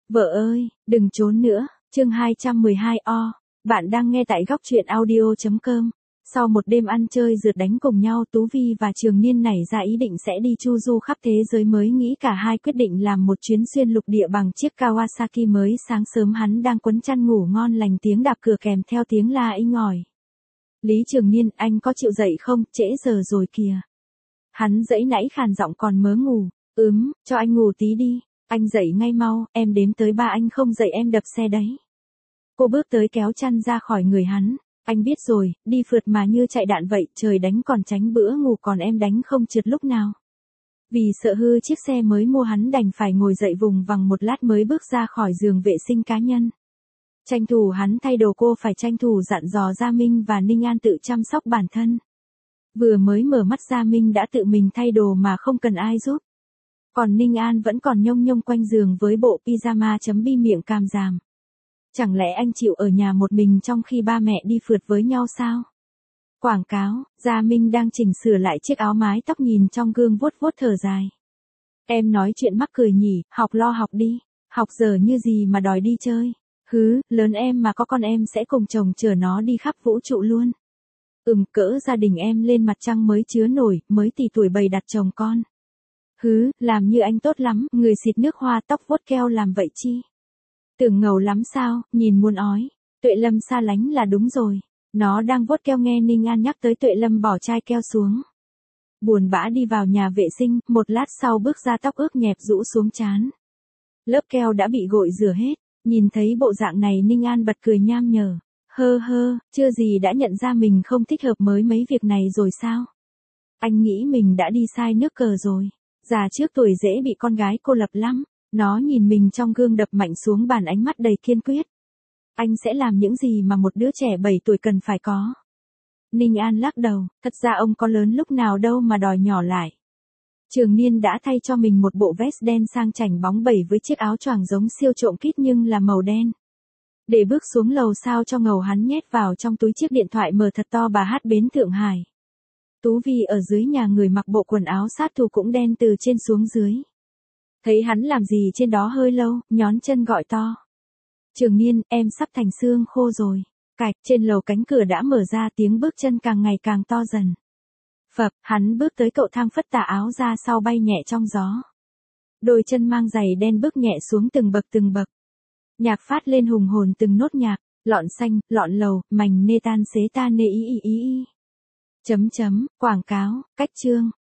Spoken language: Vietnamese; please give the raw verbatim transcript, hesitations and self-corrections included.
Vợ ơi, đừng trốn nữa, chương hai trăm mười hai o. Bạn đang nghe tại góc truyện audio chấm com. Sau một đêm ăn chơi rượt đánh cùng nhau, Tú Vi và Trường Niên nảy ra ý định sẽ đi chu du khắp thế giới, mới nghĩ cả hai quyết định làm một chuyến xuyên lục địa bằng chiếc Kawasaki mới. Sáng sớm hắn đang quấn chăn ngủ ngon lành, tiếng đạp cửa kèm theo tiếng la inh ỏi. Lý Trường Niên, anh có chịu dậy không, trễ giờ rồi kìa. Hắn dãy nãy khàn giọng còn mớ ngủ. Ừm, cho anh ngủ tí đi. Anh dậy ngay mau, em đếm tới ba anh không dậy em đập xe đấy. Cô bước tới kéo chăn ra khỏi người hắn. Anh biết rồi, đi phượt mà như chạy đạn vậy, trời đánh còn tránh bữa ngủ, còn em đánh không trượt lúc nào. Vì sợ hư chiếc xe mới mua, hắn đành phải ngồi dậy vùng vằng một lát mới bước ra khỏi giường vệ sinh cá nhân. Tranh thủ hắn thay đồ, cô phải tranh thủ dặn dò Gia Minh và Ninh An tự chăm sóc bản thân. Vừa mới mở mắt Gia Minh đã tự mình thay đồ mà không cần ai giúp. Còn Ninh An vẫn còn nhông nhông quanh giường với bộ pyjama chấm bi miệng càm giảm. Chẳng lẽ anh chịu ở nhà một mình trong khi ba mẹ đi phượt với nhau sao? Quảng cáo, Gia Minh đang chỉnh sửa lại chiếc áo mái tóc, nhìn trong gương vuốt vuốt thở dài. Em nói chuyện mắc cười nhỉ, học lo học đi, học dở như gì mà đòi đi chơi. Hứ, lớn em mà có con em sẽ cùng chồng chở nó đi khắp vũ trụ luôn. Ừm, cỡ gia đình em lên mặt trăng mới chứa nổi, mới tỷ tuổi bày đặt chồng con. Hứ, làm như anh tốt lắm, người xịt nước hoa tóc vuốt keo làm vậy chi? Tưởng ngầu lắm sao, nhìn muốn ói. Tuệ Lâm xa lánh là đúng rồi. Nó đang vuốt keo nghe Ninh An nhắc tới Tuệ Lâm bỏ chai keo xuống. Buồn bã đi vào nhà vệ sinh, một lát sau bước ra, tóc ướt nhẹp rũ xuống trán. Lớp keo đã bị gội rửa hết, nhìn thấy bộ dạng này Ninh An bật cười nham nhở. Hơ hơ, chưa gì đã nhận ra mình không thích hợp mới mấy việc này rồi sao? Anh nghĩ mình đã đi sai nước cờ rồi. Già trước tuổi dễ bị con gái cô lập lắm. Nó nhìn mình trong gương đập mạnh xuống bàn, ánh mắt đầy kiên quyết. Anh sẽ làm những gì mà một đứa trẻ bảy tuổi cần phải có. Ninh An lắc đầu, thật ra ông có lớn lúc nào đâu mà đòi nhỏ lại. Trường Niên đã thay cho mình một bộ vest đen sang chảnh bóng bẩy với chiếc áo choàng giống siêu trộm kít nhưng là màu đen. Để bước xuống lầu sao cho ngầu, hắn nhét vào trong túi chiếc điện thoại mở thật to bà hát bến Thượng Hải. Tú Vi ở dưới nhà người mặc bộ quần áo sát thủ cũng đen từ trên xuống dưới. Thấy hắn làm gì trên đó hơi lâu, nhón chân gọi to. Trường Niên, em sắp thành xương khô rồi. Cạch, trên lầu cánh cửa đã mở ra, tiếng bước chân càng ngày càng to dần. Phập, hắn bước tới cậu thang, phất tà áo ra sau bay nhẹ trong gió. Đôi chân mang giày đen bước nhẹ xuống từng bậc từng bậc. Nhạc phát lên hùng hồn từng nốt nhạc, lọn xanh, lọn lầu, mảnh nê tan xế ta nê ý ý ý ý. Chấm chấm, quảng cáo, cách chương.